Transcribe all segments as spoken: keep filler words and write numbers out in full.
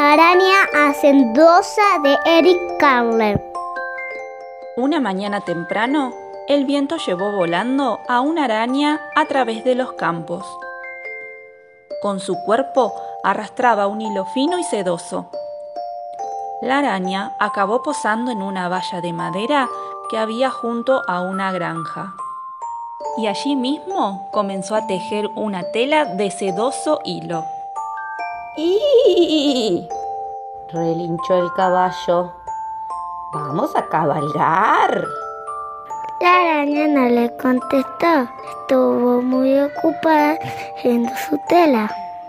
La araña hacendosa de Eric Carle. Una mañana temprano, el viento llevó volando a una araña a través de los campos. Con su cuerpo arrastraba un hilo fino y sedoso. La araña acabó posando en una valla de madera que había junto a una granja. Y allí mismo comenzó a tejer una tela de sedoso hilo. ¡Y! Relinchó el caballo. ¡Vamos a cabalgar! La araña no le contestó. Estuvo muy ocupada haciendo su tela.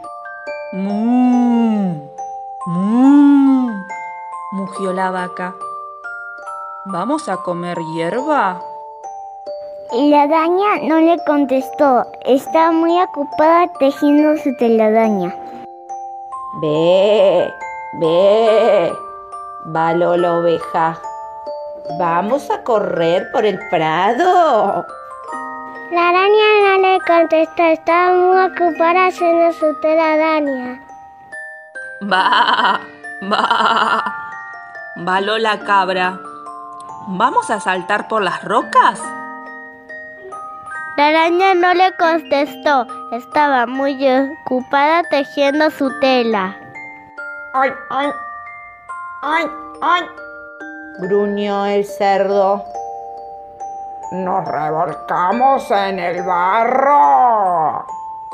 ¡Mmm! ¡Mmm! Mugió la vaca. ¿Vamos a comer hierba? Y la araña no le contestó. Estaba muy ocupada tejiendo su telaraña. ¡Ve! ¡Ve! Baló la oveja. ¡Vamos a correr por el prado! La araña no le contestó. Estaba muy ocupada haciendo su telaraña. ¡Va! ¡Va! Baló la cabra. ¿Vamos a saltar por las rocas? La araña no le contestó. Estaba muy ocupada tejiendo su tela. ¡Ay, ay! ¡Ay, ay! Gruñó el cerdo. ¡Nos revolcamos en el barro!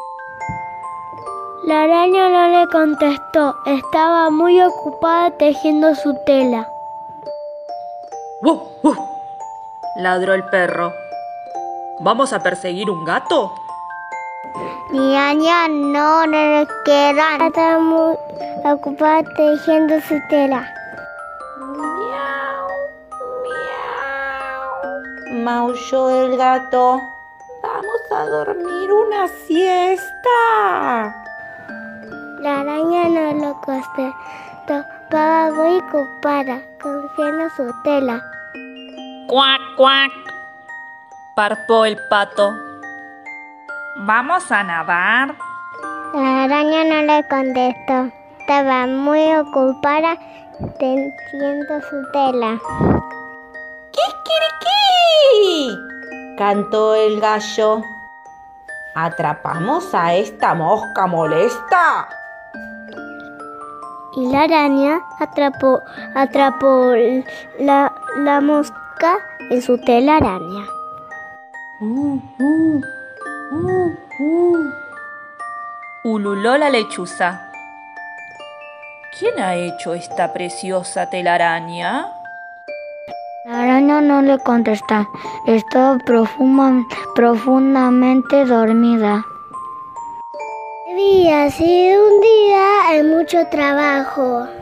La araña no le contestó. Estaba muy ocupada tejiendo su tela. ¡Wuf, wuf! Ladró el perro. ¿Vamos a perseguir un gato? Mi araña no le queda. Estaba muy ocupada tejiendo su tela. ¡Miau! ¡Miau! Maulló el gato. ¡Vamos a dormir una siesta! La araña no lo contestó. Estaba muy ocupada tejiendo su tela. ¡Cuac, cuac! Parpó el pato. ¿Vamos a nadar? La araña no le contestó. Estaba muy ocupada tejiendo su tela. ¡Kikiriki! Cantó el gallo. ¿Atrapamos a esta mosca molesta? Y la araña atrapó, atrapó la, la mosca en su telaraña. Uh, uh, uh, uh. Ululó la lechuza. ¿Quién ha hecho esta preciosa telaraña? La araña no le contestó. Estaba profunda, profundamente dormida. Había sido un día de mucho trabajo.